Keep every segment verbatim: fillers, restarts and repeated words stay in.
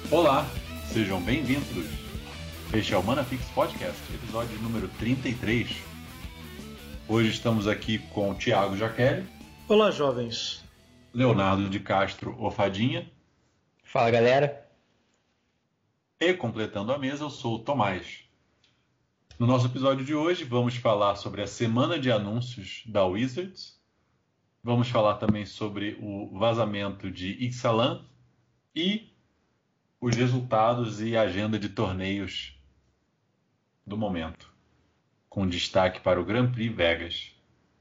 Olá, sejam bem-vindos. Este é o Manafix Podcast, episódio número trinta e três. Hoje estamos aqui com Thiago Jaqueli. Olá, jovens. Leonardo de Castro Ofadinha. Fala, galera. E completando a mesa, eu sou o Tomás. No nosso episódio de hoje, vamos falar sobre a semana de anúncios da Wizards. Vamos falar também sobre o vazamento de Ixalan e os resultados e agenda de torneios do momento, com destaque para o Grand Prix Vegas.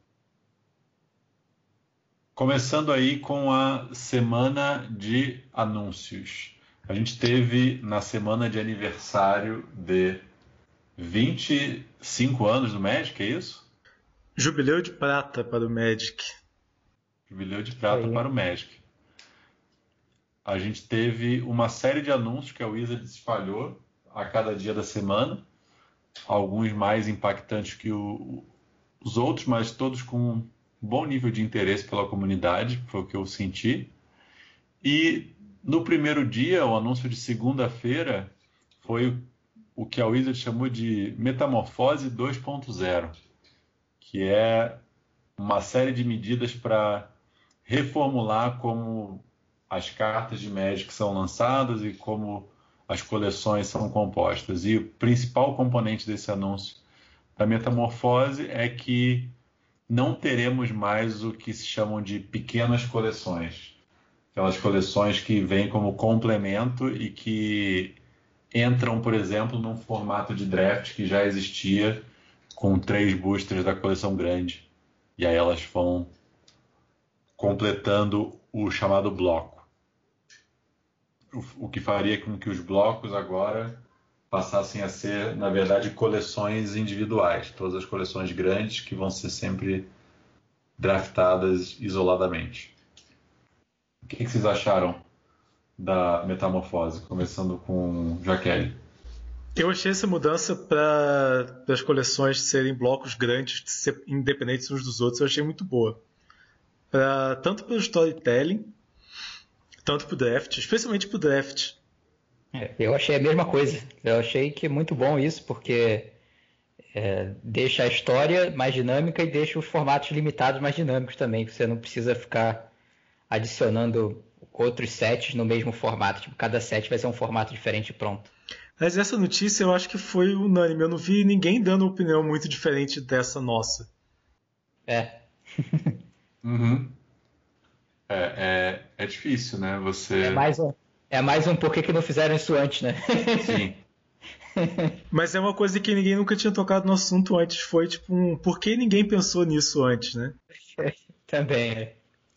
Começando aí com a semana de anúncios. A gente teve na semana de aniversário de vinte e cinco anos do Magic, é isso? Jubileu de prata para o Magic. Jubileu de prata Aí. para o Magic. A gente teve uma série de anúncios que a Wizards espalhou a cada dia da semana. Alguns mais impactantes que o, os outros, mas todos com um bom nível de interesse pela comunidade, foi o que eu senti. E no primeiro dia, o anúncio de segunda-feira, foi o que a Wizards chamou de Metamorfose dois ponto zero, que é uma série de medidas para reformular como as cartas de Magic são lançadas e como as coleções são compostas. E o principal componente desse anúncio da metamorfose é que não teremos mais o que se chamam de pequenas coleções. Aquelas coleções que vêm como complemento e que entram, por exemplo, num formato de draft que já existia com três boosters da coleção grande. E aí elas vão completando o chamado bloco. O, o que faria com que os blocos agora passassem a ser, na verdade, coleções individuais. Todas as coleções grandes que vão ser sempre draftadas isoladamente. O que, que vocês acharam da metamorfose? Começando com Jaqueli. Eu achei essa mudança para as coleções serem blocos grandes, ser independentes uns dos outros, eu achei muito boa. Pra, tanto para o storytelling, tanto para o draft, especialmente para o draft. É, eu achei a mesma coisa. Eu achei que é muito bom isso, porque é, deixa a história mais dinâmica e deixa os formatos limitados mais dinâmicos também. Você não precisa ficar adicionando outros sets no mesmo formato. Tipo, cada set vai ser um formato diferente e pronto. Mas essa notícia eu acho que foi unânime. Eu não vi ninguém dando opinião muito diferente dessa nossa. É. Uhum. É, é, é difícil, né? Você... É mais um, é mais um porquê que não fizeram isso antes, né? Sim. Mas é uma coisa que ninguém nunca tinha tocado no assunto antes. Foi tipo um... Por que ninguém pensou nisso antes, né? Também, é.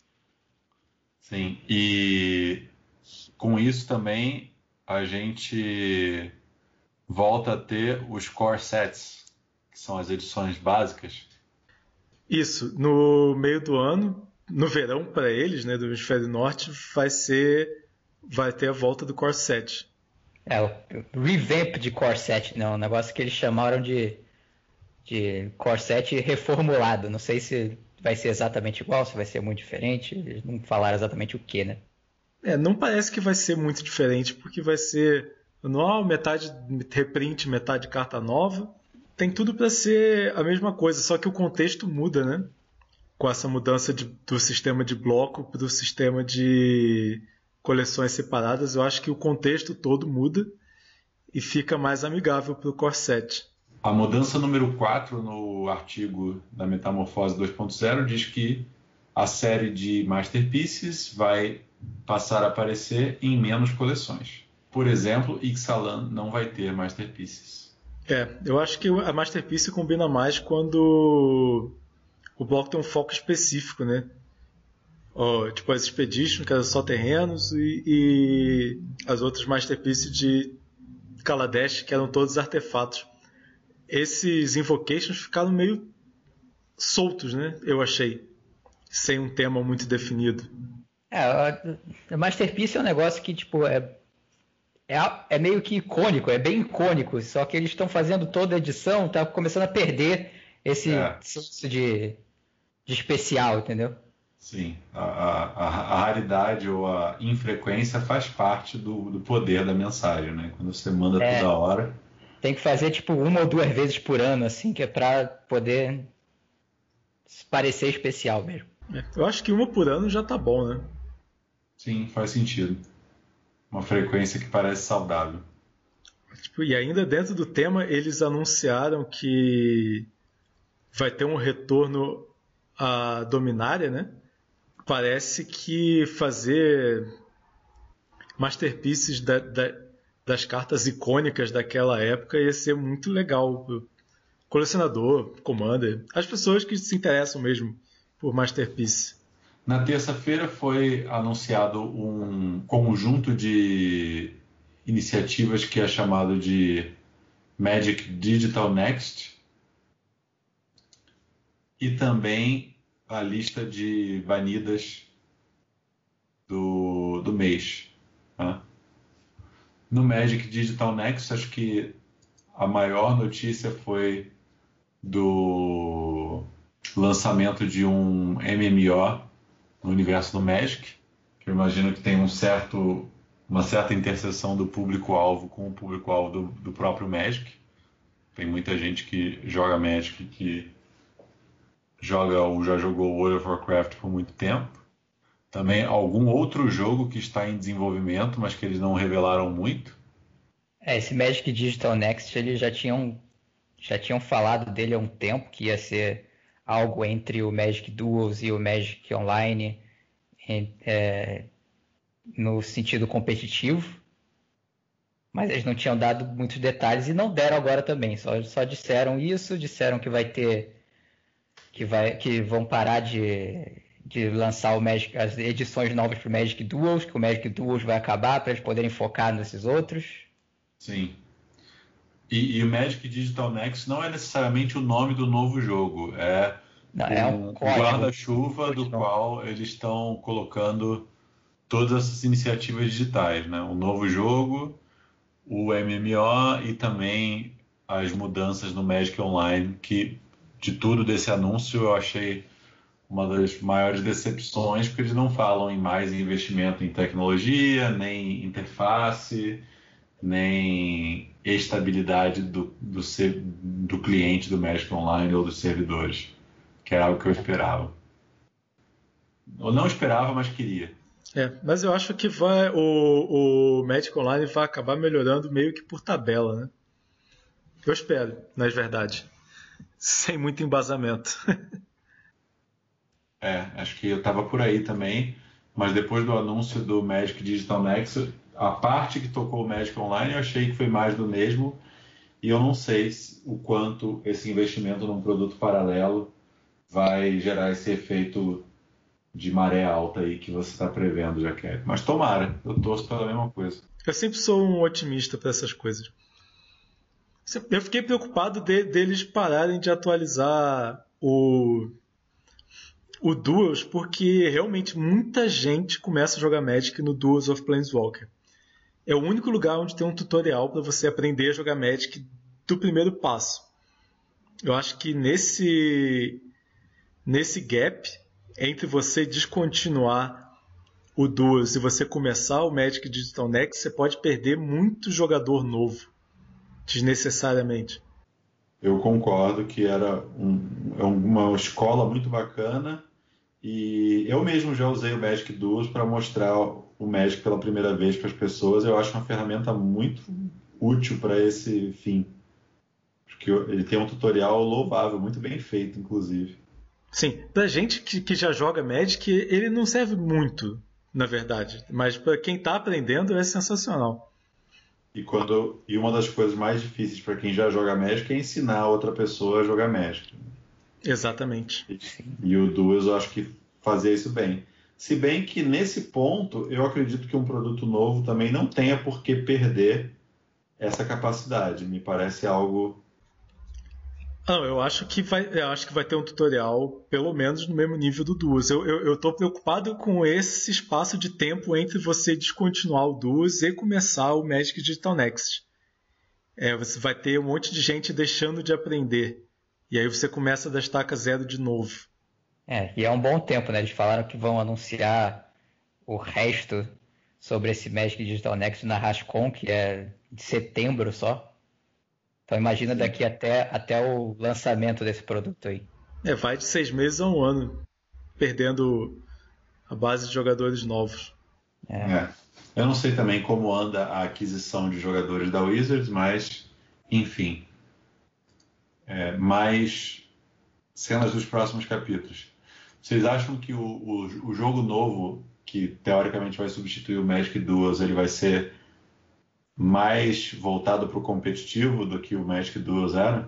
Sim. E com isso também a gente volta a ter os core sets, que são as edições básicas. Isso. No meio do ano, no verão para eles, né, do hemisfério norte, vai ser... Vai ter a volta do core set. É, o revamp de core set, não, um negócio que eles chamaram de, de core set reformulado. Não sei se vai ser exatamente igual, se vai ser muito diferente. Eles não falaram exatamente o que, né? É, não parece que vai ser muito diferente, porque vai ser anual, metade reprint, metade carta nova. Tem tudo para ser a mesma coisa, só que o contexto muda, né? Com essa mudança de, do sistema de bloco para o sistema de coleções separadas, eu acho que o contexto todo muda e fica mais amigável para o core set. A mudança número quatro no artigo da Metamorfose dois ponto zero diz que a série de Masterpieces vai passar a aparecer em menos coleções. Por exemplo, Ixalan não vai ter Masterpieces. É, eu acho que a Masterpiece combina mais quando o bloco tem um foco específico, né? Oh, tipo as Expedition, que eram só terrenos, e, e as outras Masterpieces de Kaladesh, que eram todos artefatos. Esses Invocations ficaram meio soltos, né? Eu achei. Sem um tema muito definido. É, a, a Masterpiece é um negócio que, tipo, é, é, é meio que icônico, é bem icônico, só que eles estão fazendo toda a edição, tá começando a perder esse É. senso de, de especial, entendeu? Sim, a, a, a raridade ou a infrequência faz parte do, do poder da mensagem, né? Quando você manda toda É, hora. tem que fazer tipo uma ou duas vezes por ano, assim, que é pra poder parecer especial mesmo. É, eu acho que uma por ano já tá bom, né? Sim, faz sentido. Uma frequência que parece saudável. Tipo, e ainda dentro do tema, eles anunciaram que vai ter um retorno à Dominária, né? Parece que fazer masterpieces da, da, das cartas icônicas daquela época ia ser muito legal. Colecionador, Commander, as pessoas que se interessam mesmo por masterpiece. Na terça-feira foi anunciado um conjunto de iniciativas que é chamado de Magic Digital Next e também a lista de banidas do, do mês. Né? No Magic Digital Next, acho que a maior notícia foi do lançamento de um M M O no universo do Magic, que eu imagino que tem um certo, uma certa interseção do público-alvo com o público-alvo do, do próprio Magic. Tem muita gente que joga Magic que joga ou já jogou World of Warcraft por muito tempo. Também algum outro jogo que está em desenvolvimento, mas que eles não revelaram muito. É, esse Magic Digital Next, eles já tinham, já tinham falado dele há um tempo, que ia ser algo entre o Magic Duels e o Magic Online, em, é, no sentido competitivo. Mas eles não tinham dado muitos detalhes e não deram agora também. Só, só disseram isso, disseram que vai ter, que, vai, que vão parar de, de lançar o Magic, as edições novas para o Magic Duels, que o Magic Duels vai acabar para eles poderem focar nesses outros. Sim. E, e o Magic Digital Next não é necessariamente o nome do novo jogo, é Não, é um um, um código. guarda-chuva do qual eles estão colocando todas essas iniciativas digitais, né? O novo jogo, o M M O e também as mudanças no Magic Online, que de tudo desse anúncio eu achei uma das maiores decepções, porque eles não falam em mais investimento em tecnologia, nem interface, nem estabilidade do, do, ser, do cliente do Magic Online ou dos servidores, que era algo que eu esperava. Eu não esperava, mas queria. É, mas eu acho que vai o, o Magic Online vai acabar melhorando meio que por tabela, né? Eu espero, na verdade. Sem muito embasamento. É, acho que eu estava por aí também, mas depois do anúncio do Magic Digital Nexus, a parte que tocou o Magic Online eu achei que foi mais do mesmo, e eu não sei o quanto esse investimento num produto paralelo vai gerar esse efeito de maré alta aí que você está prevendo, Jaquete. Mas tomara, eu torço pela mesma coisa. Eu sempre sou um otimista para essas coisas. Eu fiquei preocupado de, deles pararem de atualizar o, o Duels, porque realmente muita gente começa a jogar Magic no Duels of Planeswalker. É o único lugar onde tem um tutorial para você aprender a jogar Magic do primeiro passo. Eu acho que nesse, nesse gap entre você descontinuar o Duels e você começar o Magic Digital Next, você pode perder muito jogador novo, desnecessariamente. Eu concordo que era um, uma escola muito bacana e eu mesmo já usei o Magic Duos para mostrar o Magic pela primeira vez para as pessoas. Eu acho uma ferramenta muito útil para esse fim. Porque ele tem um tutorial louvável, muito bem feito, inclusive. Sim, pra gente que, que já joga Magic, ele não serve muito, na verdade. Mas para quem está aprendendo é sensacional. E, quando, e uma das coisas mais difíceis para quem já joga Magic é ensinar outra pessoa a jogar Magic. Exatamente. E, e o Duels eu acho que fazia isso bem. Se bem que nesse ponto eu acredito que um produto novo também não tenha por que perder essa capacidade. Me parece algo. Não, eu acho que vai, eu acho que vai ter um tutorial pelo menos no mesmo nível do Duos. Eu, eu, eu tô preocupado com esse espaço de tempo entre você descontinuar o Duos e começar o Magic Digital Next. É, você vai ter um monte de gente deixando de aprender. E aí você começa da estaca zero de novo. É, e é um bom tempo, né? Eles falaram que vão anunciar o resto sobre esse Magic Digital Next na Rascon, que é de setembro só. Então imagina Sim. daqui até, até o lançamento desse produto aí. É, vai de seis meses a um ano, perdendo a base de jogadores novos. É. É. Eu não sei também como anda a aquisição de jogadores da Wizards, mas, enfim. É, mais cenas dos próximos capítulos. Vocês acham que o, o, o jogo novo, que teoricamente vai substituir o Magic Duels, ele vai ser mais voltado para o competitivo do que o Magic Duels era?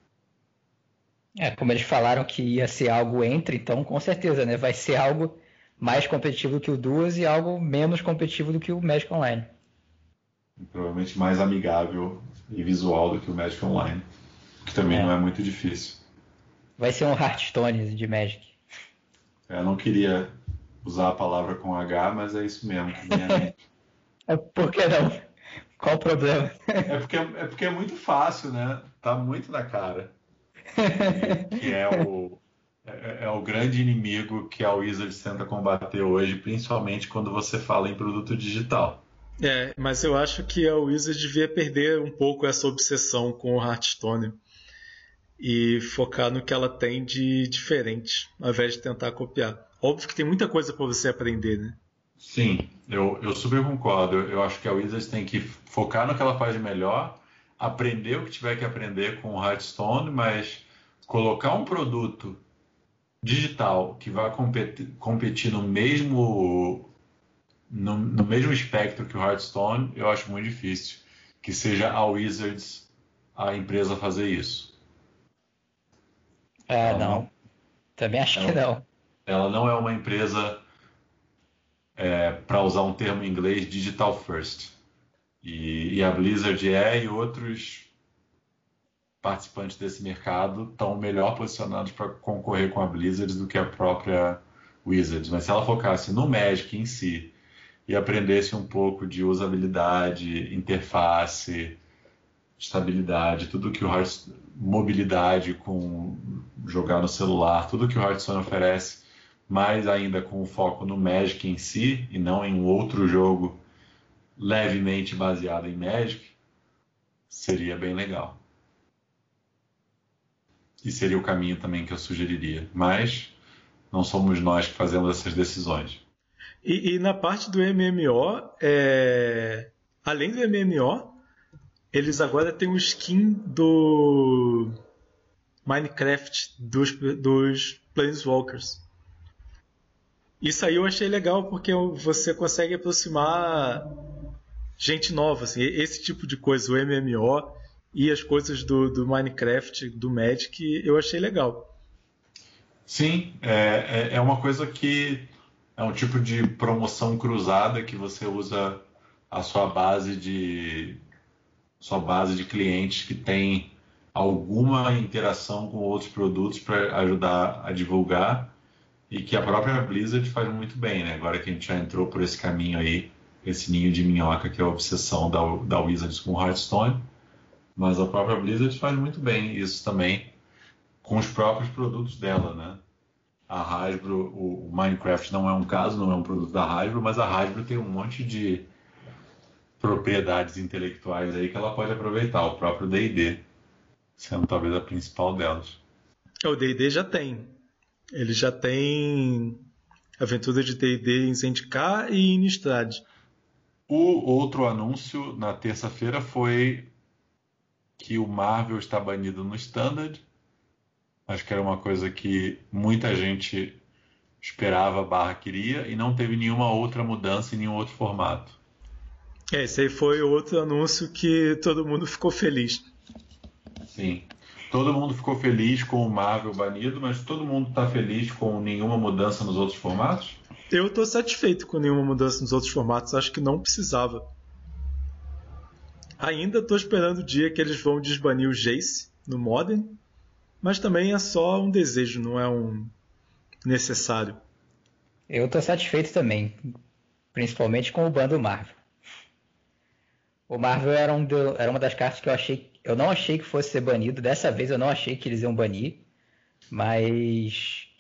É, como eles falaram que ia ser algo entre, então com certeza, né? Vai ser algo mais competitivo do que o Duas e algo menos competitivo do que o Magic Online. Provavelmente mais amigável e visual do que o Magic Online, que também É. não é muito difícil. Vai ser um Hearthstone de Magic. Eu não queria usar a palavra com H, mas é isso mesmo que vem à mente. É, por que não? Qual o problema? É porque, é porque é muito fácil, né? Tá muito na cara. Que, que é, o, é, é o grande inimigo que a Wizards tenta combater hoje, principalmente quando você fala em produto digital. É, mas eu acho que a Wizards devia perder um pouco essa obsessão com o Hearthstone e focar no que ela tem de diferente, ao invés de tentar copiar. Óbvio que tem muita coisa para você aprender, né? Sim, eu, eu super concordo. Eu, eu acho que a Wizards tem que focar no que ela faz de melhor, aprender o que tiver que aprender com o Hearthstone, mas colocar um produto digital que vai competir, competir no mesmo no, no mesmo espectro que o Hearthstone, eu acho muito difícil que seja a Wizards a empresa a fazer isso. Ah, Ela não. não, Também acho que ela, não. ela não é uma empresa, é, para usar um termo em inglês, digital first. E, e a Blizzard é, e outros participantes desse mercado estão melhor posicionados para concorrer com a Blizzard do que a própria Wizards. Mas se ela focasse no Magic em si e aprendesse um pouco de usabilidade, interface, estabilidade, tudo que o Hearthstone, mobilidade com jogar no celular, tudo que o Hearthstone oferece, mas ainda com o foco no Magic em si e não em um outro jogo levemente baseado em Magic, seria bem legal. E seria o caminho também que eu sugeriria. Mas não somos nós que fazemos essas decisões. E, e na parte do M M O, é... além do M M O, eles agora têm um skin do Minecraft dos, dos Planeswalkers. Isso aí eu achei legal porque você consegue aproximar gente nova, assim, esse tipo de coisa, o M M O e as coisas do, do Minecraft, do Magic, eu achei legal. Sim, é, é, é uma coisa que é um tipo de promoção cruzada que você usa a sua base de sua base de clientes que tem alguma interação com outros produtos para ajudar a divulgar e que a própria Blizzard faz muito bem, né? Agora que a gente já entrou por esse caminho aí, esse ninho de minhoca que é a obsessão da, da Wizards com Hearthstone, mas a própria Blizzard faz muito bem isso também com os próprios produtos dela, né? A Hasbro, o Minecraft não é um caso, não é um produto da Hasbro, mas a Hasbro tem um monte de propriedades intelectuais aí que ela pode aproveitar, o próprio D e D, sendo talvez a principal delas. O D e D já tem. Ele já tem aventura de D e D em Zendikar e em Innistrad. O outro anúncio na terça-feira foi que o Marvel está banido no Standard. Acho que era uma coisa que muita gente esperava, barra queria, e não teve nenhuma outra mudança em nenhum outro formato. É, esse aí foi outro anúncio que todo mundo ficou feliz. Sim. Todo mundo ficou feliz com o Marvel banido, mas todo mundo está feliz com nenhuma mudança nos outros formatos? Eu estou satisfeito com nenhuma mudança nos outros formatos, acho que não precisava. Ainda estou esperando o dia que eles vão desbanir o Jace no Modern, mas também é só um desejo, não é um necessário. Eu estou satisfeito também, principalmente com o bando Marvel. O Marvel era, um do, era uma das cartas que eu achei, eu não achei que fosse ser banido. Dessa vez eu não achei que eles iam banir, mas que eu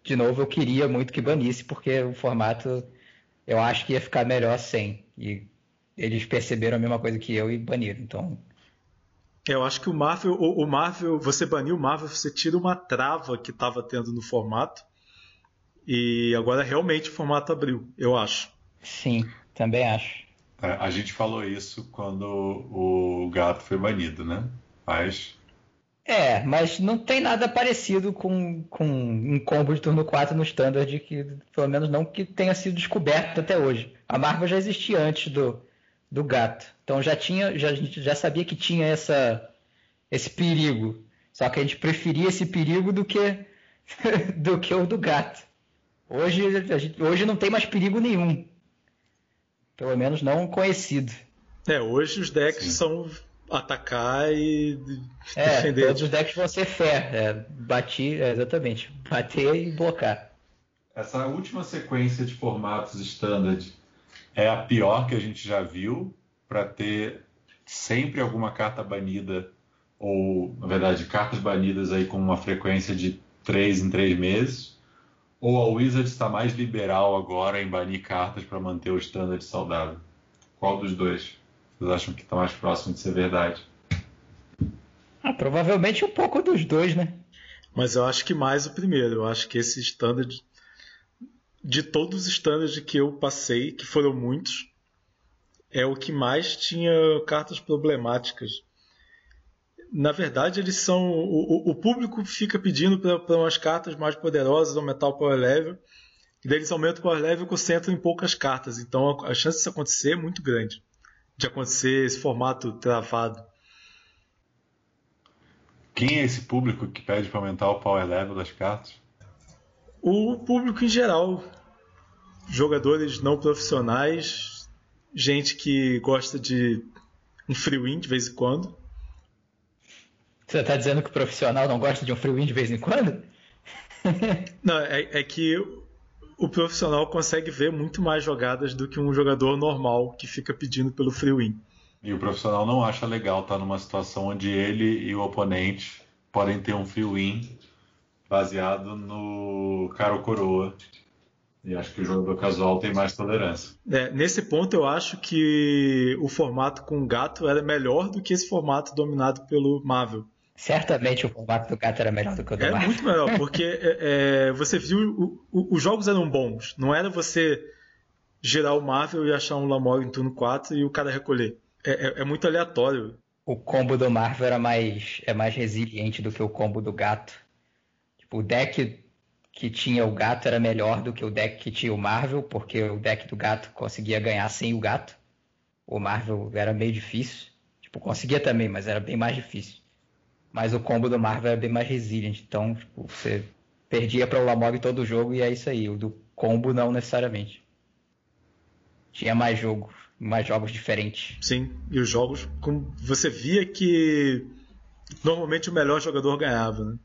de novo, eu queria muito que banisse, porque o formato eu acho que ia ficar melhor sem. E eles perceberam a mesma coisa que eu e baniram. Então, Eu acho que o Marvel, o, o Marvel, você banir o Marvel, você tira uma trava que estava tendo no formato. E agora realmente o formato abriu, eu acho. sim, também acho. É, a gente falou isso quando o gato foi banido, né? Mas É, mas não tem nada parecido com, com um combo de turno quatro no Standard, que pelo menos não que tenha sido descoberto até hoje. A Marvel já existia antes do, do gato. Então já tinha, já, a gente já sabia que tinha essa, esse perigo. Só que a gente preferia esse perigo do que, do que o do gato. Hoje, a gente, hoje não tem mais perigo nenhum. Pelo menos não conhecido. É, hoje os decks Sim. são atacar e É, defender. todos os decks vão ser fair. É, bati, é, exatamente. Bater e blocar. essa última sequência de formatos standard é a pior que a gente já viu, para ter sempre alguma carta banida, ou, na verdade, cartas banidas aí com uma frequência de três em três meses, ou a Wizards está mais liberal agora em banir cartas para manter o standard saudável? Qual dos dois vocês acham que está mais próximo de ser verdade? Ah, provavelmente um pouco dos dois, né? Mas eu acho que mais o primeiro. Eu acho que esse standard, de todos os standards que eu passei, que foram muitos, é o que mais tinha cartas problemáticas. Na verdade, eles são. O, o público fica pedindo para umas cartas mais poderosas aumentar o power level. E daí eles aumentam o power level e concentram em poucas cartas. Então a chance disso acontecer é muito grande. De acontecer esse formato travado. Quem é esse público que pede para aumentar o power level das cartas? O público em geral. Jogadores não profissionais. Gente que gosta de um free win de vez em quando. Você tá dizendo que o profissional não gosta de um free win de vez em quando? Não, é, é que o profissional consegue ver muito mais jogadas do que um jogador normal que fica pedindo pelo free win. E o profissional não acha legal estar numa situação onde ele e o oponente podem ter um free win baseado no cara ou coroa. E acho que o jogador casual tem mais tolerância. É, nesse ponto eu acho que o formato com gato era melhor do que esse formato dominado pelo Marvel. Certamente o formato do gato era melhor do que o do É Marvel. muito melhor, porque é, é, você viu, o, o, os jogos eram bons. Não era você girar o Marvel e achar um Lamog em turno quatro e o cara recolher. É, é, é muito aleatório. O combo do Marvel era mais, é mais resiliente do que o combo do gato. Tipo, o deck que tinha o gato era melhor do que o deck que tinha o Marvel, porque o deck do gato conseguia ganhar sem o gato. O Marvel era meio difícil. Tipo, conseguia também, mas era bem mais difícil. Mas o combo do Marvel era bem mais resiliente. Então, tipo, você perdia para o Lamog todo o jogo e é isso aí. O do combo não necessariamente. Tinha mais jogo, mais jogos diferentes. Sim, e os jogos, como você via que normalmente o melhor jogador ganhava, né?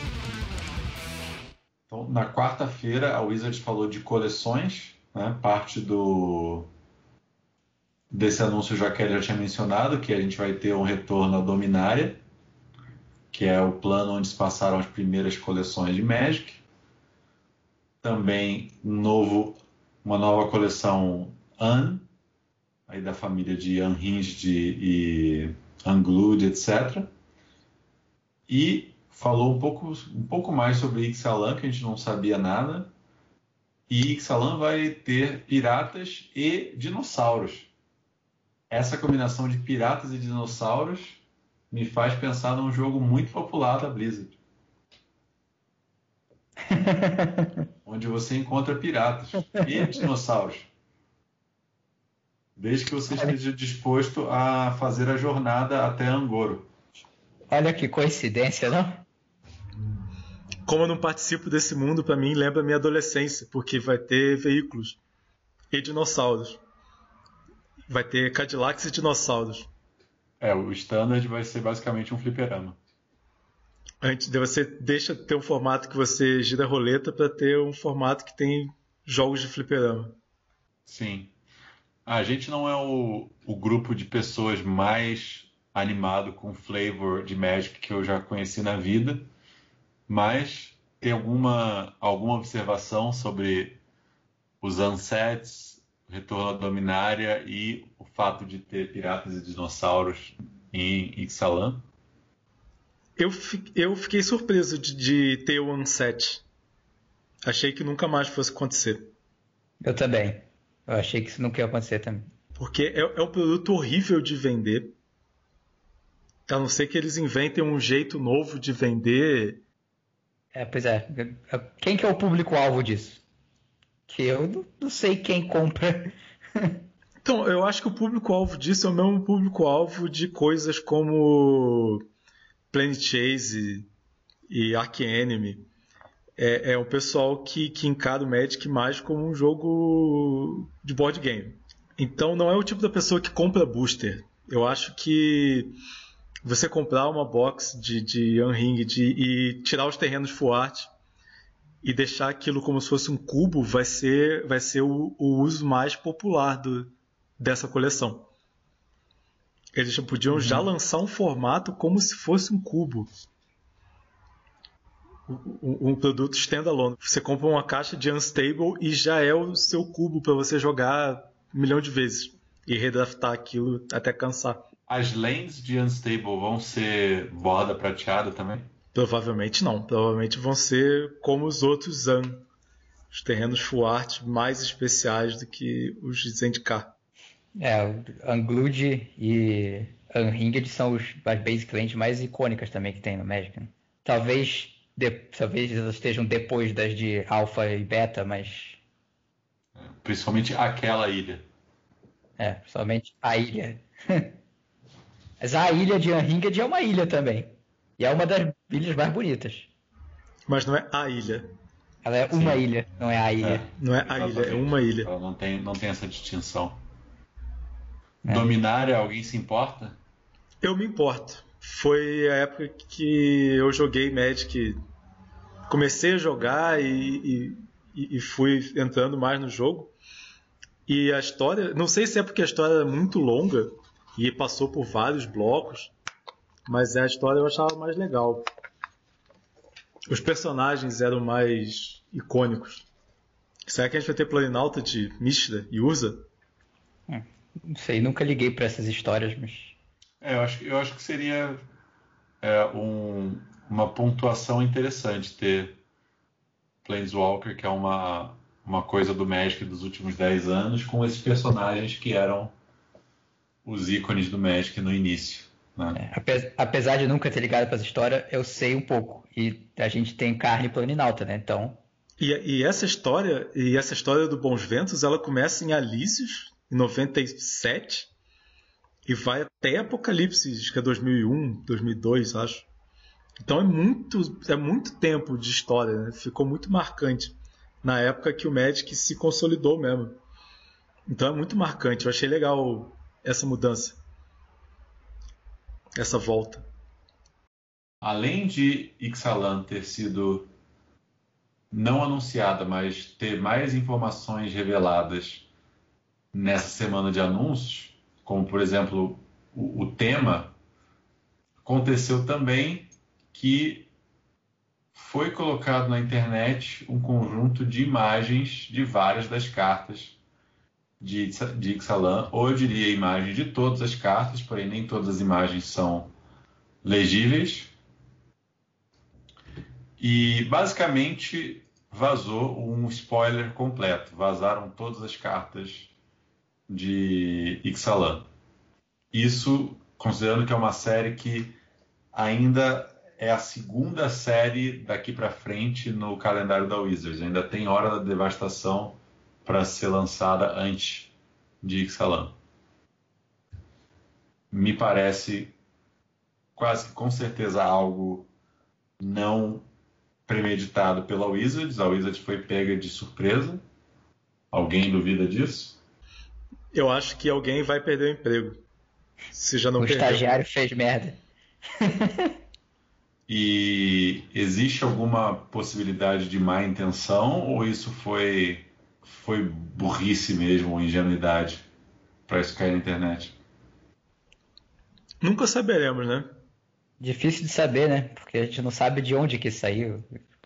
Então, na quarta-feira, a Wizards falou de coleções, né? Parte do desse anúncio já que ele já tinha mencionado, que a gente vai ter um retorno à Dominária, que é o plano onde se passaram as primeiras coleções de Magic. Também um novo, uma nova coleção Un, aí da família de Unhinged e Unglued, etcétera. E falou um pouco, um pouco mais sobre Ixalan, que a gente não sabia nada. E Ixalan vai ter piratas e dinossauros. Essa combinação de piratas e dinossauros me faz pensar num jogo muito popular da Blizzard. Onde você encontra piratas e dinossauros. Desde que você esteja disposto a fazer a jornada até Angoro. Olha que coincidência, não? Como eu não participo desse mundo, pra mim lembra a minha adolescência, porque vai ter veículos e dinossauros. Vai ter Cadillacs e dinossauros. É, o standard vai ser basicamente um fliperama. Antes de você deixa ter um formato que você gira a roleta para ter um formato que tem jogos de fliperama. Sim. A gente não é o, o grupo de pessoas mais animado com flavor de Magic que eu já conheci na vida, mas tem alguma, alguma observação sobre os Unsets, o Retorno à Dominária e o fato de ter piratas e dinossauros em Ixalan? Eu, eu fiquei surpreso de, de ter o Unset. Achei que nunca mais fosse acontecer. Eu também. Eu achei que isso nunca ia acontecer também. Porque é, é um produto horrível de vender. A não ser que eles inventem um jeito novo de vender. É, pois é. Quem que é o público-alvo disso? Que eu não, não sei quem compra. Então, eu acho que o público-alvo disso é o mesmo público-alvo de coisas como Planet Chase e Arch Enemy. É, é um pessoal que, que encara o Magic mais como um jogo de board game. Então, não é o tipo da pessoa que compra booster. Eu acho que você comprar uma box de, de Unringed e tirar os terrenos full art e deixar aquilo como se fosse um cubo vai ser, vai ser o, o uso mais popular do, dessa coleção. Eles já podiam uhum. já lançar um formato como se fosse um cubo. Um, um produto standalone. Você compra uma caixa de Unstable e já é o seu cubo para você jogar um milhão de vezes e redraftar aquilo até cansar. As lanes de Unstable vão ser borda prateada também? Provavelmente não. Provavelmente vão ser como os outros Un. Os terrenos full art mais especiais do que os de Zendikar. É, o Unglued e Unringed são os, as basic lands mais icônicas também que tem no Magic. Né? Talvez, de, talvez elas estejam depois das de Alpha e Beta, mas... Principalmente aquela ilha. É, principalmente a ilha. Mas a ilha de Unringed é uma ilha também. E é uma das ilhas mais bonitas. Mas não é a ilha. Ela é uma Sim. ilha, não é a ilha. É, não é a Exatamente. ilha, é uma ilha. Ela não tem, não tem essa distinção. É. Dominária, alguém se importa? Eu me importo. Foi a época que eu joguei Magic. Comecei a jogar e, e, e fui entrando mais no jogo. E a história... Não sei se é porque a história é muito longa e passou por vários blocos, mas a história eu achava mais legal. Os personagens eram mais icônicos. Será que a gente vai ter Planinauta de Mishra e Urza? Hum, não sei, nunca liguei para essas histórias, mas... É, eu acho, eu acho que seria é, um, uma pontuação interessante ter Planeswalker, que é uma, uma coisa do Magic dos últimos dez anos, com esses personagens que eram os ícones do Magic no início. Né? É, apesar de nunca ter ligado para essa história, eu sei um pouco. E a gente tem carne Planinauta, né? Então... E, e, essa história, e essa história do Bons Ventos, ela começa em Alícios, em noventa e sete, e vai até Apocalipse, acho que é dois mil e um, dois mil e dois, acho. Então é muito, é muito tempo de história, né? Ficou muito marcante na época que o Magic se consolidou mesmo. Então é muito marcante. Eu achei legal essa mudança, essa volta. Além de Ixalan ter sido não anunciada, mas ter mais informações reveladas nessa semana de anúncios, como por exemplo o, o tema, aconteceu também que foi colocado na internet um conjunto de imagens de várias das cartas de, de Ixalan, ou eu diria imagens de todas as cartas, porém nem todas as imagens são legíveis. E basicamente vazou um spoiler completo. Vazaram todas as cartas de Ixalan. Isso considerando que é uma série que ainda é a segunda série daqui para frente no calendário da Wizards. Ainda tem Hora da Devastação para ser lançada antes de Ixalan. Me parece quase que com certeza algo não premeditado pela Wizards. A Wizards foi pega de surpresa. Alguém duvida disso? Eu acho que alguém vai perder o emprego. Se já não o perdeu. Estagiário fez merda. E existe alguma possibilidade de má intenção ou isso foi, foi burrice mesmo, ou ingenuidade para isso cair na internet? Nunca saberemos, né? Difícil de saber, né? Porque a gente não sabe de onde que saiu.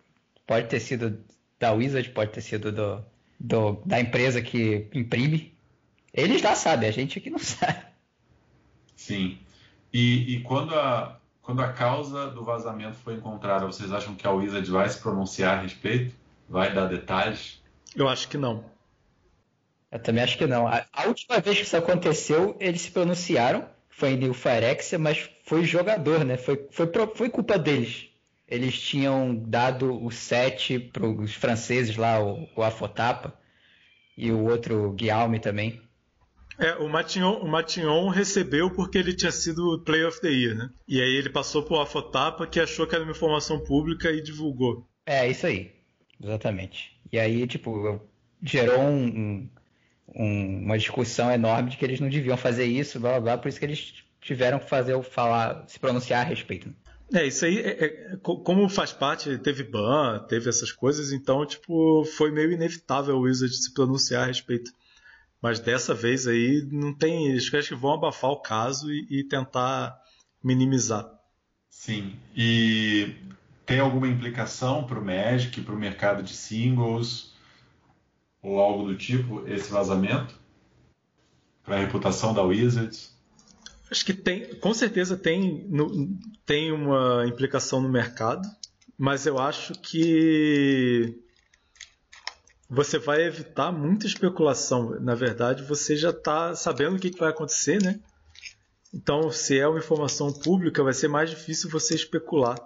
pode ter sido da Wizard, pode ter sido do, do, da empresa que imprime. Eles lá sabem, a gente aqui não sabe. Sim. E, e quando, a, quando a causa do vazamento foi encontrada, vocês acham que a Wizard vai se pronunciar a respeito? Vai dar detalhes? Eu acho que não. Eu também acho que não. A, a última vez que isso aconteceu, eles se pronunciaram, foi em New Phyrexia, mas foi jogador, né? Foi, foi, foi culpa deles. Eles tinham dado o set para os franceses lá, o, o Afotapa, e o outro Guillaume também. É, o Matignon, o Matignon recebeu porque ele tinha sido Player of the Year, né? E aí ele passou pro Afotapa, que achou que era uma informação pública e divulgou. É, isso aí. Exatamente. E aí, tipo, gerou um, um, um, uma discussão enorme de que eles não deviam fazer isso, blá blá blá, por isso que eles tiveram que fazer, falar, se pronunciar a respeito. É, isso aí, é, é, como faz parte, teve ban, teve essas coisas, então, tipo, foi meio inevitável o Wizard se pronunciar a respeito. Mas dessa vez aí, não tem, eles acho que vão abafar o caso e, e tentar minimizar. Sim, e tem alguma implicação para o Magic, para o mercado de singles, ou algo do tipo, esse vazamento? Para a reputação da Wizards? Acho que tem, com certeza tem, no, tem uma implicação no mercado, mas eu acho que você vai evitar muita especulação. Na verdade, você já está sabendo o que, que vai acontecer, né? Então, se é uma informação pública, vai ser mais difícil você especular.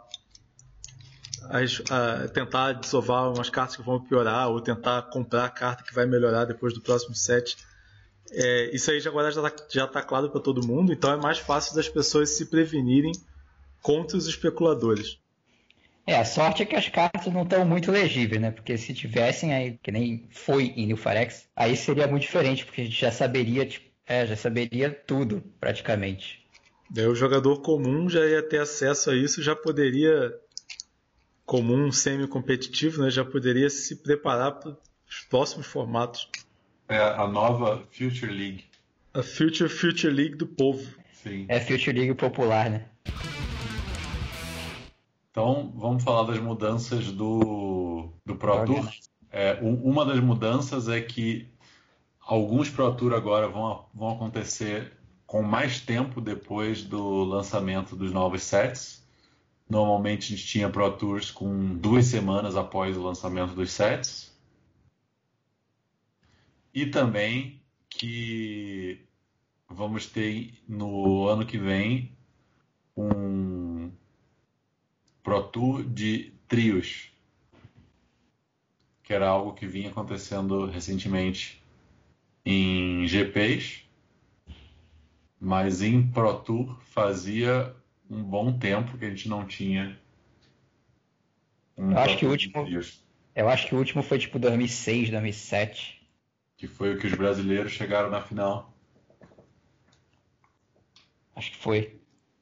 A, a, tentar desovar umas cartas que vão piorar, ou tentar comprar a carta que vai melhorar depois do próximo set. É, isso aí já agora já está já tá claro para todo mundo, então é mais fácil das pessoas se prevenirem contra os especuladores. É, a sorte é que as cartas não estão muito legíveis, né? Porque se tivessem, aí, que nem foi em New Phyrexia, aí seria muito diferente, porque a gente já saberia, tipo, é, já saberia tudo, praticamente. Daí o jogador comum já ia ter acesso a isso, já poderia, comum, semi-competitivo, né? Já poderia se preparar para os próximos formatos. É a nova Future League. A Future Future League do povo. Sim. É a Future League popular, né? Então, vamos falar das mudanças do, do Pro Tour. É, uma das mudanças é que alguns Pro Tour agora vão, vão acontecer com mais tempo depois do lançamento dos novos sets. Normalmente a gente tinha Pro Tours com duas semanas após o lançamento dos sets. E também que vamos ter no ano que vem um Pro Tour de trios, que era algo que vinha acontecendo recentemente em G Ps, mas em Pro Tour fazia um bom tempo que a gente não tinha um eu acho que o Pro Tour último, de trios, eu acho que o último foi tipo dois mil e seis, dois mil e sete. que foi o que os brasileiros chegaram na final. Acho que foi.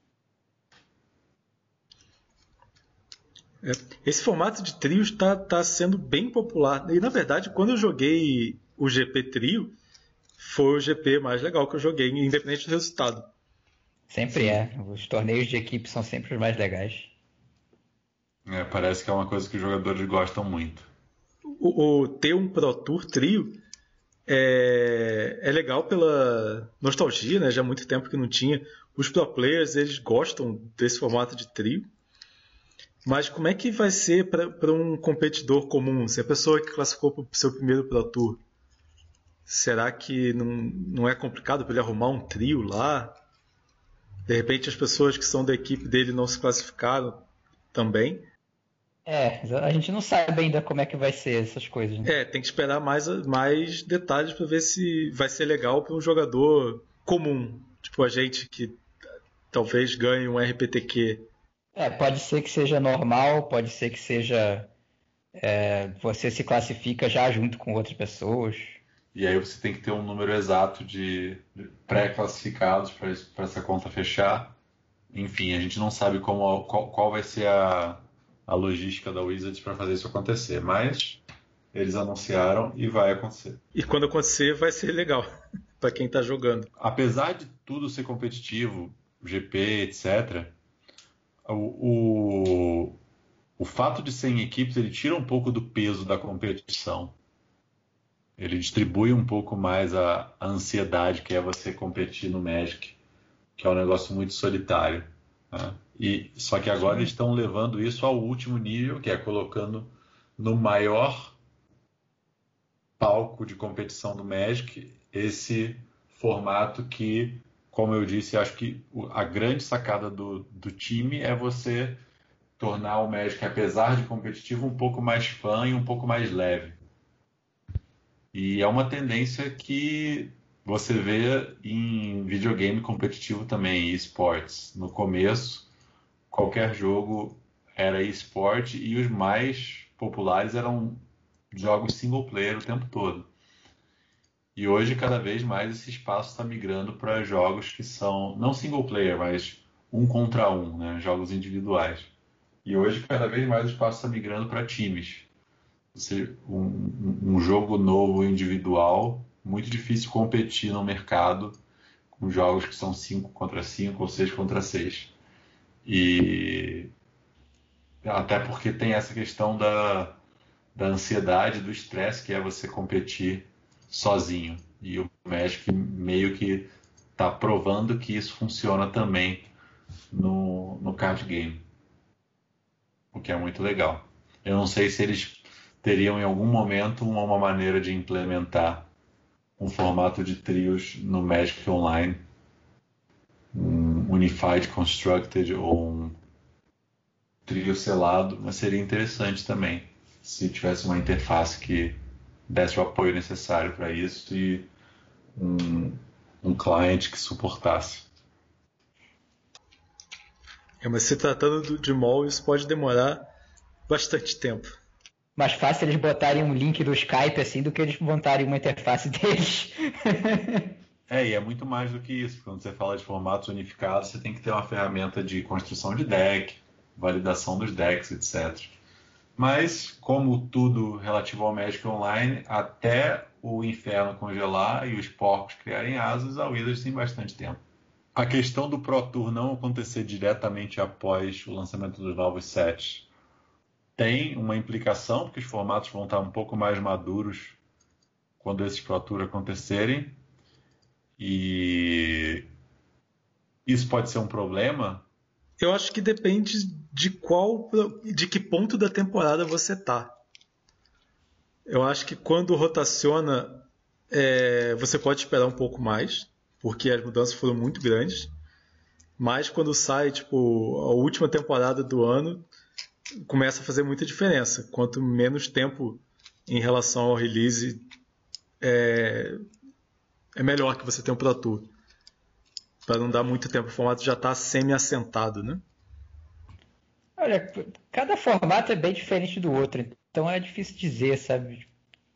É, esse formato de trios está tá sendo bem popular. E na verdade, quando eu joguei o G P Trio, foi o G P mais legal que eu joguei, independente do resultado. Sempre Sim. é. Os torneios de equipe são sempre os mais legais. É, parece que é uma coisa que os jogadores gostam muito. O, o ter um Pro Tour Trio é, é legal pela nostalgia, né? Já há muito tempo que não tinha. Os pro players, eles gostam desse formato de trio. Mas como é que vai ser para um competidor comum? Se a pessoa que classificou para o seu primeiro Pro Tour, será que não, não é complicado para ele arrumar um trio lá? De repente as pessoas que são da equipe dele não se classificaram também? É, a gente não sabe ainda como é que vai ser essas coisas, né? É, tem que esperar mais, mais detalhes para ver se vai ser legal para um jogador comum, tipo a gente que talvez ganhe um R P T Q. É, pode ser que seja normal, pode ser que seja é, você se classifica já junto com outras pessoas. E aí você tem que ter um número exato de pré-classificados para essa conta fechar. Enfim, a gente não sabe como, qual, qual vai ser a, a logística da Wizards para fazer isso acontecer, mas eles anunciaram e vai acontecer. E quando acontecer vai ser legal para quem está jogando. Apesar de tudo ser competitivo, G P, etcétera, o, o, o fato de ser em equipes, ele tira um pouco do peso da competição. Ele distribui um pouco mais a, a ansiedade que é você competir no Magic, que é um negócio muito solitário, né? E, só que agora eles estão levando isso ao último nível, que é colocando no maior palco de competição do Magic esse formato que, como eu disse, acho que a grande sacada do, do time é você tornar o Magic, apesar de competitivo, um pouco mais fã e um pouco mais leve. E é uma tendência que você vê em videogame competitivo também, esportes. No começo, qualquer jogo era esporte e os mais populares eram jogos single player o tempo todo. E hoje, cada vez mais, esse espaço está migrando para jogos que são, não single player, mas um contra um, né? Jogos individuais. E hoje, cada vez mais, o espaço está migrando para times. Você, um, um jogo novo individual, muito difícil competir no mercado com jogos que são cinco contra cinco ou seis contra seis. E até porque tem essa questão da, da ansiedade, do estresse, que é você competir sozinho. E o Magic meio que está provando que isso funciona também no, no card game, o que é muito legal. Eu não sei se eles teriam em algum momento uma, uma maneira de implementar um formato de trios no Magic Online, um Unified Constructed ou um trio selado, mas seria interessante também se tivesse uma interface que desse o apoio necessário para isso e um, um cliente que suportasse. É, mas se tratando do, de mall, isso pode demorar bastante tempo. Mais fácil eles botarem um link do Skype assim do que eles montarem uma interface deles. É, e é muito mais do que isso. Quando você fala de formatos unificados, você tem que ter uma ferramenta de construção de deck, validação dos decks, etcétera. Mas, como tudo relativo ao Magic Online, até o inferno congelar e os porcos criarem asas, a Wizards tem bastante tempo. A questão do Pro Tour não acontecer diretamente após o lançamento dos novos sets tem uma implicação, porque os formatos vão estar um pouco mais maduros quando esses Pro Tour acontecerem. E isso pode ser um problema? Eu acho que depende de qual, de que ponto da temporada você tá. Eu acho que quando rotaciona, é, você pode esperar um pouco mais, porque as mudanças foram muito grandes. Mas quando sai, tipo, a última temporada do ano, começa a fazer muita diferença. Quanto menos tempo em relação ao release, é, é melhor que você tenha um Pro Tour. Para não dar muito tempo, o formato já está semi-assentado, né? Olha, cada formato é bem diferente do outro, então é difícil dizer, sabe?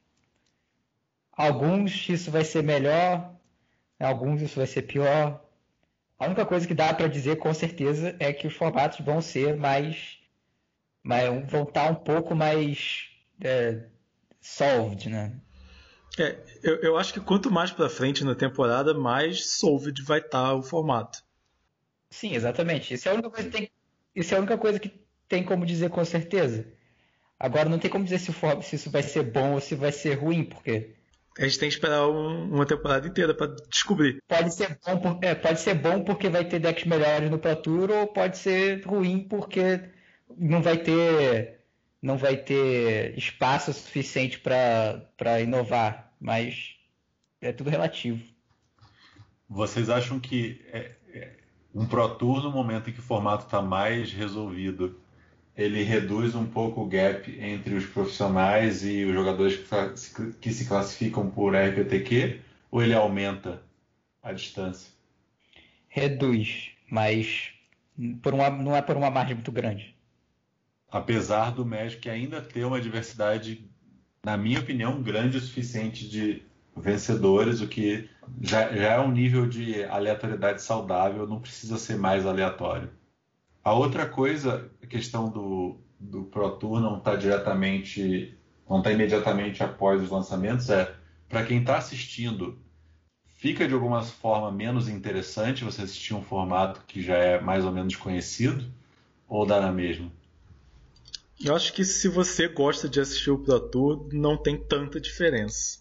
Alguns isso vai ser melhor, alguns isso vai ser pior. A única coisa que dá para dizer com certeza é que os formatos vão ser mais, mais vão estar um pouco mais é, solved, né? É, eu, eu acho que quanto mais para frente na temporada, mais solved vai estar o formato. Sim, exatamente. Isso é a única coisa que tem, isso é a única coisa que tem como dizer com certeza. Agora não tem como dizer se, for, se isso vai ser bom ou se vai ser ruim, porque a gente tem que esperar um, uma temporada inteira para descobrir. Pode ser, bom por, é, pode ser bom porque vai ter decks melhores no Pro Tour, ou pode ser ruim porque não vai ter, não vai ter espaço suficiente para inovar. Mas é tudo relativo. Vocês acham que é, é, um Pro Tour, no momento em que o formato está mais resolvido, ele reduz um pouco o gap entre os profissionais e os jogadores que, que se classificam por R P T Q, ou ele aumenta a distância? Reduz, mas por uma, não é por uma margem muito grande. Apesar do Magic ainda ter uma diversidade, na minha opinião, grande o suficiente de vencedores, o que já, já é um nível de aleatoriedade saudável, não precisa ser mais aleatório. A outra coisa, a questão do, do Pro Tour não está diretamente, não está imediatamente após os lançamentos, é para quem está assistindo, fica de alguma forma menos interessante você assistir um formato que já é mais ou menos conhecido, ou dá na mesma? Eu acho que se você gosta de assistir o Pro Tour, não tem tanta diferença.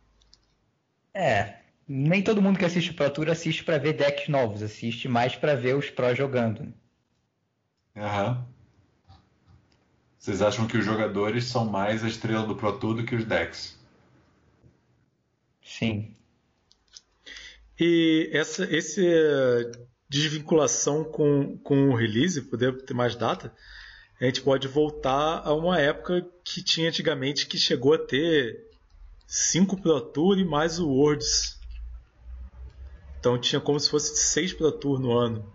É, nem todo mundo que assiste o Pro Tour assiste para ver decks novos, assiste mais para ver os prós jogando. Aham. Vocês acham que os jogadores são mais a estrela do Pro Tour do que os decks? Sim. E essa esse, desvinculação com, com o release, poder ter mais data, a gente pode voltar a uma época que tinha antigamente, que chegou a ter cinco Pro Tour e mais o Worlds. Então tinha como se fosse seis Pro Tour no ano.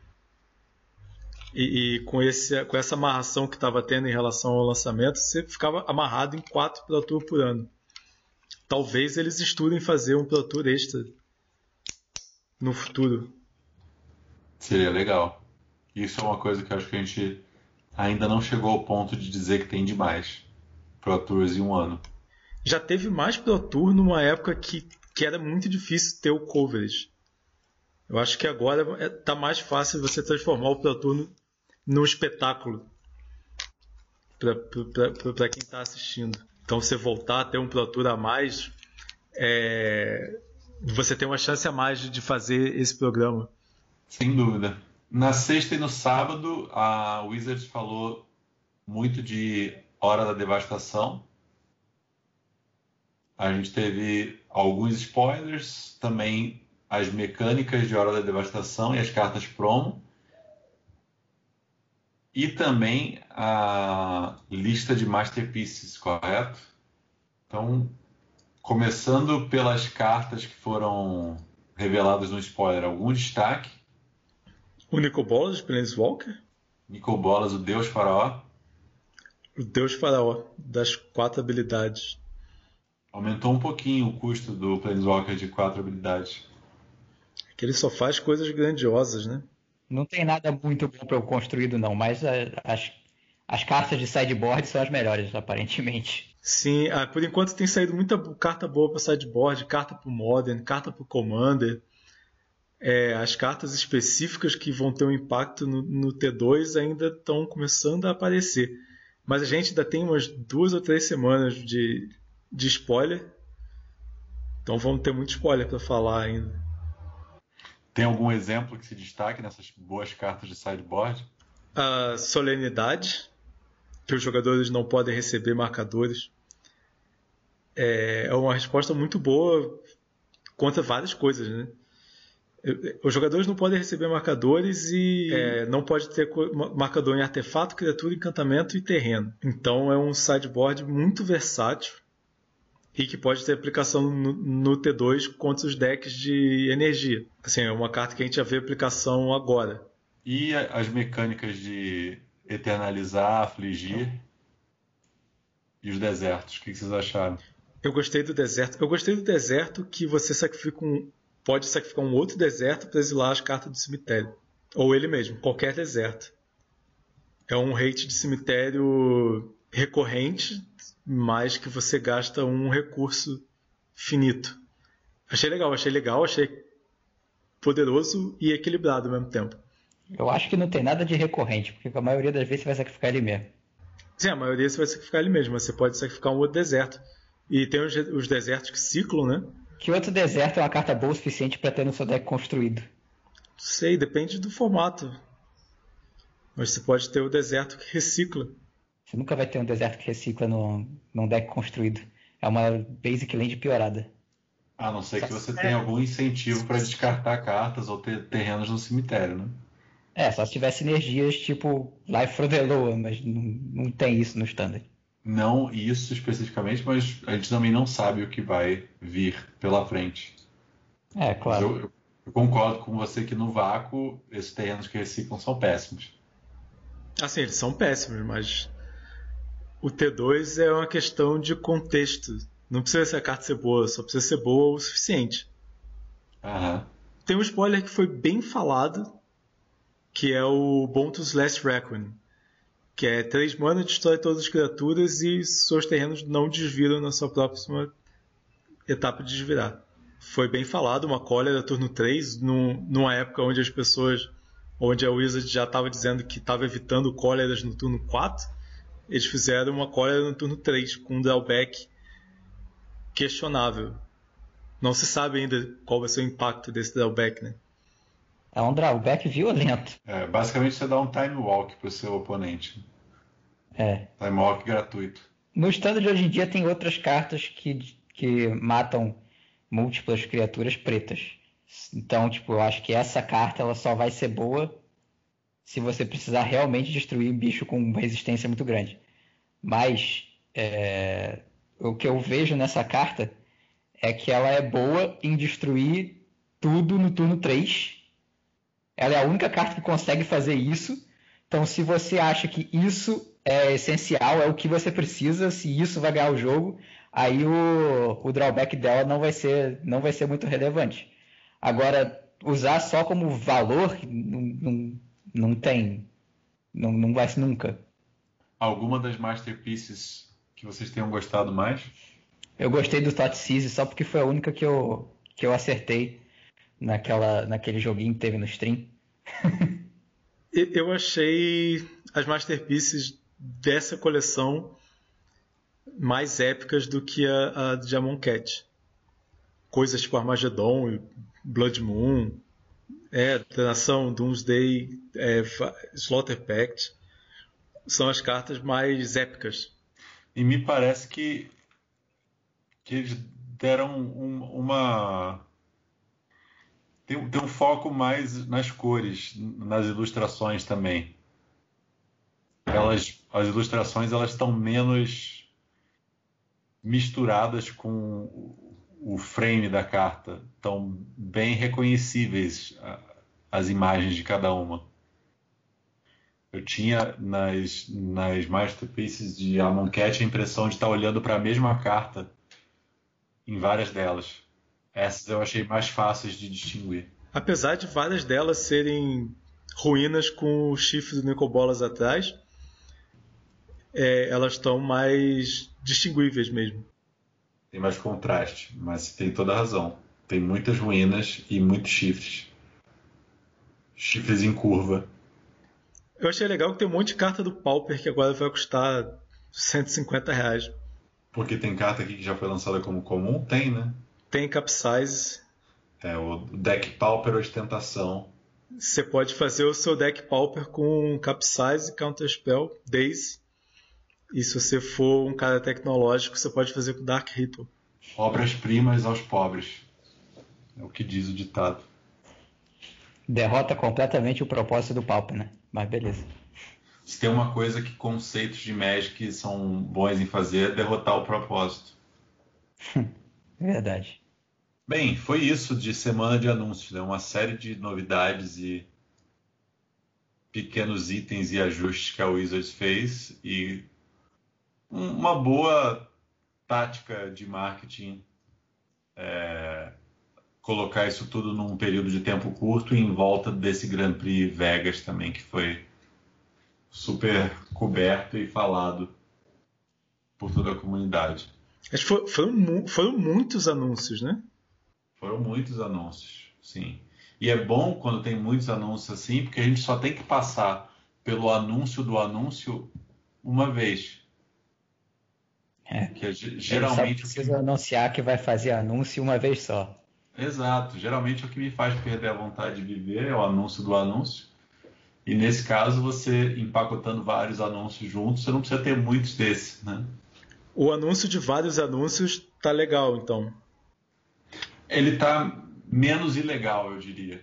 E, e com, esse, com essa amarração que estava tendo em relação ao lançamento, você ficava amarrado em quatro Pro Tour por ano. Talvez eles estudem fazer um Pro Tour extra no futuro. Seria legal. Isso é uma coisa que eu acho que a gente ainda não chegou ao ponto de dizer que tem demais Pro Tours em um ano. Já teve mais Pro Tour numa época que, que era muito difícil ter o coverage. Eu acho que agora está mais fácil você transformar o Pro Tour no, no espetáculo para quem está assistindo. Então, você voltar a ter um Pro Tour a mais, é, você tem uma chance a mais de fazer esse programa. Sem dúvida. Na sexta e no sábado, a Wizards falou muito de Hora da Devastação. A gente teve alguns spoilers, também as mecânicas de Hora da Devastação e as cartas promo. E também a lista de Masterpieces, correto? Então, começando pelas cartas que foram reveladas no spoiler, algum destaque? O Nicol Bolas, Planeswalker. Nicol Bolas, o Deus Faraó. O Deus Faraó, das quatro habilidades. Aumentou um pouquinho o custo do Planeswalker de quatro habilidades. É que ele só faz coisas grandiosas, né? Não tem nada muito bom para o construído, não, mas a, as, as cartas de sideboard são as melhores, aparentemente. Sim, ah, por enquanto tem saído muita carta boa para sideboard, carta para Modern, carta para Commander. É, as cartas específicas que vão ter um impacto no, no T dois ainda estão começando a aparecer. Mas a gente ainda tem umas duas ou três semanas de, de spoiler. Então vamos ter muito spoiler para falar ainda. Tem algum exemplo que se destaque nessas boas cartas de sideboard? A solenidade, que os jogadores não podem receber marcadores. É uma resposta muito boa contra várias coisas, né? Os jogadores não podem receber marcadores e é, não pode ter marcador em artefato, criatura, encantamento e terreno. Então é um sideboard muito versátil e que pode ter aplicação no, no T dois contra os decks de energia. Assim, é uma carta que a gente já vê aplicação agora. E as mecânicas de eternalizar, afligir e os desertos, o que vocês acharam? Eu gostei do deserto. Eu gostei do deserto que você sacrifica um, pode sacrificar um outro deserto para exilar as cartas do cemitério. Ou ele mesmo, qualquer deserto. É um rate de cemitério recorrente, mas que você gasta um recurso finito. Achei legal, achei legal, achei poderoso e equilibrado ao mesmo tempo. Eu acho que não tem nada de recorrente, porque a maioria das vezes você vai sacrificar ele mesmo. Sim, a maioria você vai sacrificar ele mesmo, mas você pode sacrificar um outro deserto. E tem os, os desertos que ciclam, né? Que outro deserto é uma carta boa o suficiente para ter no seu deck construído? Sei, depende do formato. Mas você pode ter o deserto que recicla. Você nunca vai ter um deserto que recicla no, num deck construído. É uma Basic Land piorada. A não ser que você tenha algum incentivo para descartar cartas ou ter terrenos no cemitério, né? É, só se tivesse sinergias tipo Life from the Loa, mas não, não tem isso no Standard. Não isso especificamente, mas a gente também não sabe o que vai vir pela frente. É, claro. Eu, eu concordo com você que no vácuo esses terrenos que reciclam são péssimos. Assim, eles são péssimos, mas o T dois é uma questão de contexto. Não precisa ser a carta ser boa, só precisa ser boa o suficiente. Aham. Tem um spoiler que foi bem falado, que é o Bontus Last Requiem, que é três mana, destrói todas as criaturas e seus terrenos não desviram na sua próxima etapa de desvirar. Foi bem falado, uma cólera turno três, num, numa época onde as pessoas, onde a Wizard já estava dizendo que estava evitando cóleras no turno quatro, eles fizeram uma colha no turno três, com um drawback questionável. Não se sabe ainda qual vai ser o impacto desse drawback, né? É um drawback violento. É, basicamente você dá um time walk pro seu oponente. É. Time walk gratuito. No standard de hoje em dia tem outras cartas que, que matam múltiplas criaturas pretas. Então, tipo, eu acho que essa carta ela só vai ser boa se você precisar realmente destruir um bicho com uma resistência muito grande. Mas é, o que eu vejo nessa carta é que ela é boa em destruir tudo no turno três. Ela é a única carta que consegue fazer isso. Então, se você acha que isso é essencial, é o que você precisa, se isso vai ganhar o jogo, aí o, o drawback dela não vai ser, não vai ser muito relevante. Agora, usar só como valor não, não, não tem, não, não vai ser nunca. Alguma das Masterpieces que vocês tenham gostado mais? Eu gostei do Thoughtseize só porque foi a única que eu, que eu acertei naquela, naquele joguinho que teve no stream. Eu achei as Masterpieces dessa coleção mais épicas do que a, a de Amonkhet. Coisas tipo Armageddon e Blood Moon, é, Nação, Doomsday, é, Slaughter Pact, são as cartas mais épicas. E me parece que, que eles deram um, uma... Tem, tem um foco mais nas cores, nas ilustrações também. Elas, as ilustrações elas estão menos misturadas com o frame da carta, estão bem reconhecíveis as imagens de cada uma. Eu tinha nas, nas Masterpieces de Amonkhet a impressão de estar olhando para a mesma carta em várias delas. Essas eu achei mais fáceis de distinguir. Apesar de várias delas serem ruínas com o chifre do Nicobolas atrás, é, elas estão mais distinguíveis mesmo. Tem mais contraste, mas tem toda a razão. Tem muitas ruínas e muitos chifres. Chifres em curva. Eu achei legal que tem um monte de carta do Pauper que agora vai custar cento e cinquenta reais. Porque tem carta aqui que já foi lançada como comum? Tem, né? Tem Capsize. É o deck Pauper Ostentação. Você pode fazer o seu deck Pauper com Capsize, Counterspell, Daze. E se você for um cara tecnológico, você pode fazer com Dark Ritual. Obras-primas aos pobres. É o que diz o ditado. Derrota completamente o propósito do Pauper, né? Mas beleza. Se tem uma coisa que conceitos de Magic são bons em fazer, é derrotar o propósito. Verdade. Bem, foi isso de semana de anúncios, né? Uma série de novidades e pequenos itens e ajustes que a Wizards fez e uma boa tática de marketing, é, colocar isso tudo num período de tempo curto e em volta desse Grand Prix Vegas também, que foi super coberto e falado por toda a comunidade. Acho que foram, foram muitos anúncios, né? Foram muitos anúncios, sim. E é bom quando tem muitos anúncios assim, porque a gente só tem que passar pelo anúncio do anúncio uma vez. É. Que é, geralmente só precisa que... anunciar que vai fazer anúncio uma vez só. Exato. Geralmente o que me faz perder a vontade de viver é o anúncio do anúncio. E nesse caso, você empacotando vários anúncios juntos, você não precisa ter muitos desses, né? O anúncio de vários anúncios tá legal, então. Ele tá menos ilegal, eu diria.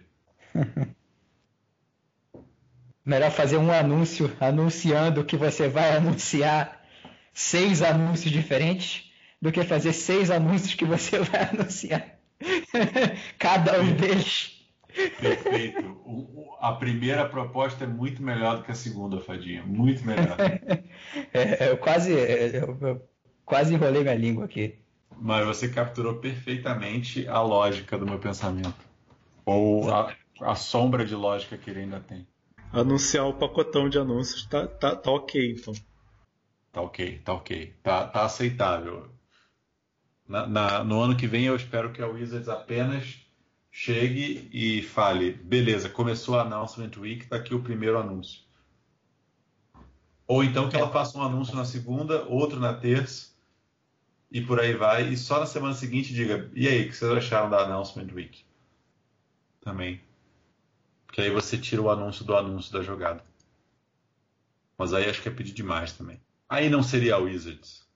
Melhor fazer um anúncio anunciando que você vai anunciar seis anúncios diferentes do que fazer seis anúncios que você vai anunciar. Cada um deles. Perfeito. O, o, a primeira proposta é muito melhor do que a segunda, Fadinha. Muito melhor. É, eu, quase, eu, eu quase enrolei minha língua aqui. Mas você capturou perfeitamente a lógica do meu pensamento. Ou a, a sombra de lógica que ele ainda tem. Anunciar o pacotão de anúncios tá, tá, tá ok, então. Tá ok, tá ok. Tá, tá aceitável. Na, na, no ano que vem eu espero que a Wizards apenas chegue e fale, beleza, começou a Announcement Week, tá aqui o primeiro anúncio. Ou então que ela faça um anúncio na segunda, outro na terça, e por aí vai, e só na semana seguinte diga, e aí, o que vocês acharam da Announcement Week? Também. Porque aí você tira o anúncio do anúncio da jogada. Mas aí acho que é pedir demais também. Aí não seria a Wizards.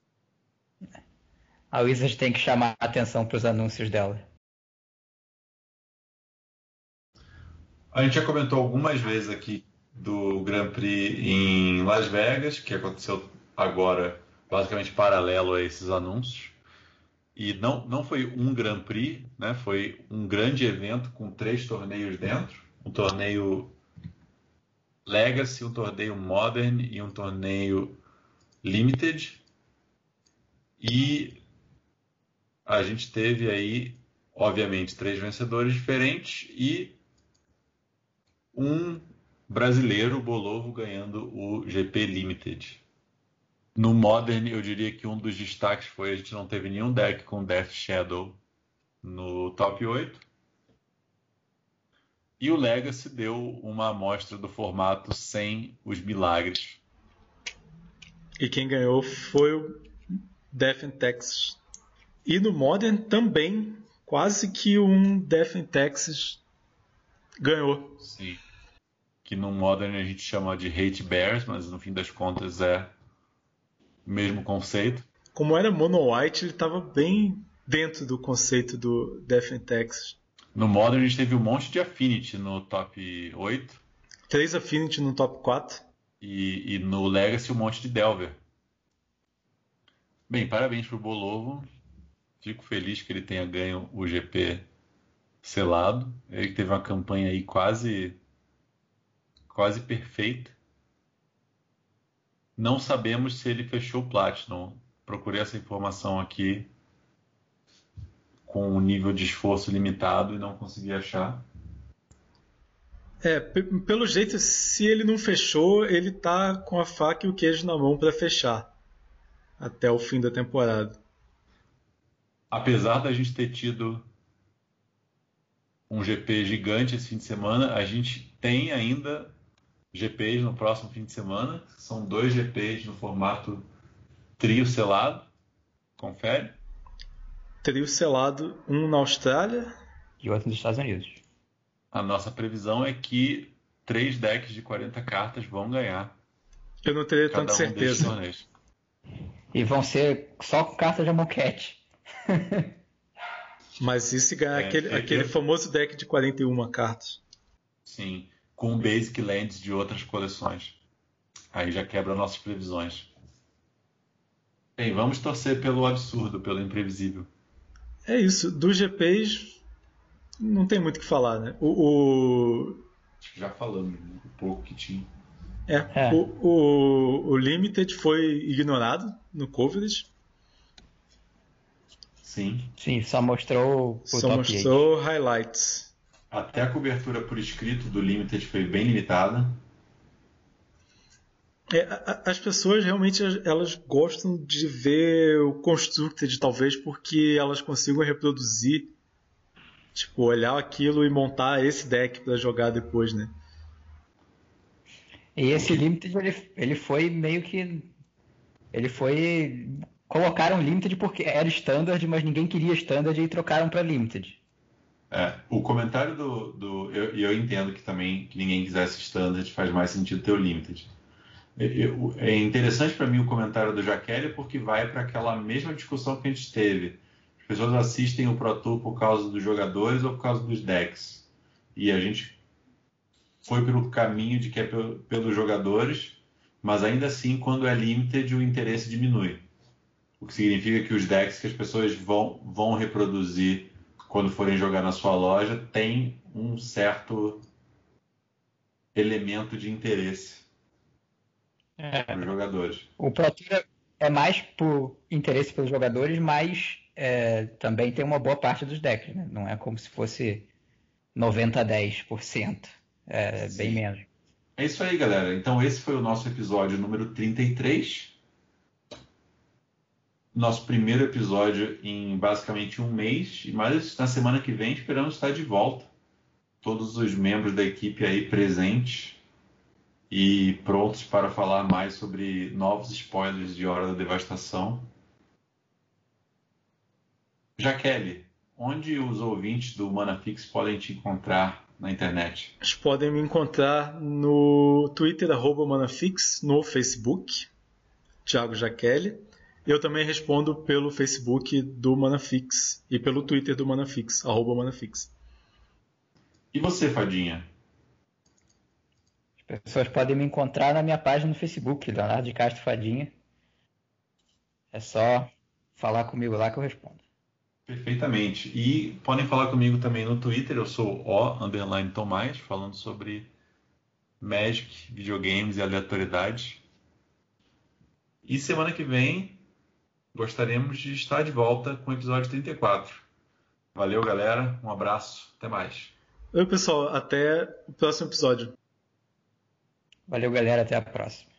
A Wizards tem que chamar a atenção para os anúncios dela. A gente já comentou algumas vezes aqui do Grand Prix em Las Vegas, que aconteceu agora basicamente paralelo a esses anúncios. E não, não foi um Grand Prix, né? Foi um grande evento com três torneios dentro. Um torneio Legacy, um torneio Modern e um torneio Limited. E a gente teve aí, obviamente, três vencedores diferentes e um brasileiro, Bolovo, ganhando o G P Limited. No Modern, eu diria que um dos destaques foi a gente não teve nenhum deck com Death Shadow no top oito. E o Legacy deu uma amostra do formato sem os milagres. E quem ganhou foi o Death in Texas. E no Modern também, quase que um Death in Texas ganhou. Sim. Que no Modern a gente chama de Hate Bears, mas no fim das contas é o mesmo conceito. Como era Mono White, ele estava bem dentro do conceito do Death in Texas. No Modern a gente teve um monte de Affinity no top oito. Três Affinity no top quatro. E, e no Legacy um monte de Delver. Bem, parabéns pro Bolovo. Fico feliz que ele tenha ganho o G P selado. Ele teve uma campanha aí quase, quase perfeita. Não sabemos se ele fechou o Platinum. Procurei essa informação aqui com um nível de esforço limitado e não consegui achar. É, p- pelo jeito, se ele não fechou, ele tá com a faca e o queijo na mão para fechar até o fim da temporada. Apesar da gente ter tido um G P gigante esse fim de semana, a gente tem ainda G Ps no próximo fim de semana. São dois G Ps no formato trio selado. Confere. Trio selado, um na Austrália. E outro nos Estados Unidos. A nossa previsão é que três decks de quarenta cartas vão ganhar Eu não teria cada tanta um desses certeza. torneios. E vão ser só com cartas de Amonkhet. Mas e se ganhar É, aquele, é, aquele eu- famoso deck de quarenta e uma cartas? Sim, com Basic Lands de outras coleções. Aí já quebra nossas previsões. Bem, vamos torcer pelo absurdo, pelo imprevisível. É isso. Dos G Ps, não tem muito o que falar, né? O, o- Acho que já falamos, né? O pouco que tinha. é, É. O, o, o Limited foi ignorado no coverage. Sim. Sim, só mostrou o Só top mostrou highlights. Até a cobertura por escrito do Limited foi bem limitada. É, a- a- as pessoas realmente elas gostam de ver o Constructed, talvez porque elas consigam reproduzir, tipo, olhar aquilo e montar esse deck para jogar depois, né? E esse Limited, ele, ele foi meio que... Ele foi... Colocaram Limited porque era Standard, mas ninguém queria Standard e trocaram para Limited. É, o comentário do. do eu, eu entendo que também que ninguém quisesse Standard, faz mais sentido ter o Limited. Eu- eu- é interessante para mim o comentário do Jaqueline porque vai para aquela mesma discussão que a gente teve. As pessoas assistem o Pro Tour por causa dos jogadores ou por causa dos decks. E a gente foi pelo caminho de que é pelo- pelos jogadores, mas ainda assim, quando é Limited, o interesse diminui. O que significa que os decks que as pessoas vão, vão reproduzir quando forem jogar na sua loja tem um certo elemento de interesse para os jogadores. O Pro Tour é mais por interesse pelos jogadores, mas é, também tem uma boa parte dos decks, né? Não é como se fosse noventa a dez por cento. É bem Sim. menos. É isso aí, galera. Então esse foi o nosso episódio número trinta e três. Nosso primeiro episódio em basicamente um mês. Mas na semana que vem esperamos estar de volta. Todos os membros da equipe aí presentes. e prontos para falar mais sobre novos spoilers de Hora da Devastação. Jaqueline, onde os ouvintes do Manafix podem te encontrar na internet? Vocês podem me encontrar no Twitter, arroba Manafix, no Facebook, Thiago Jaqueline. Eu também respondo pelo Facebook do Manafix e pelo Twitter do Manafix, arroba Manafix. E você, Fadinha? As pessoas podem me encontrar na minha página no Facebook, Leonardo de Castro Fadinha. É só falar comigo lá que eu respondo. Perfeitamente. E podem falar comigo também no Twitter, eu sou o underline Tomás, falando sobre Magic, videogames e aleatoriedade. E semana que vem gostaríamos de estar de volta com o episódio trinta e quatro. Valeu, galera. Um abraço. Até mais. Oi, pessoal. Até o próximo episódio. Valeu, galera. Até a próxima.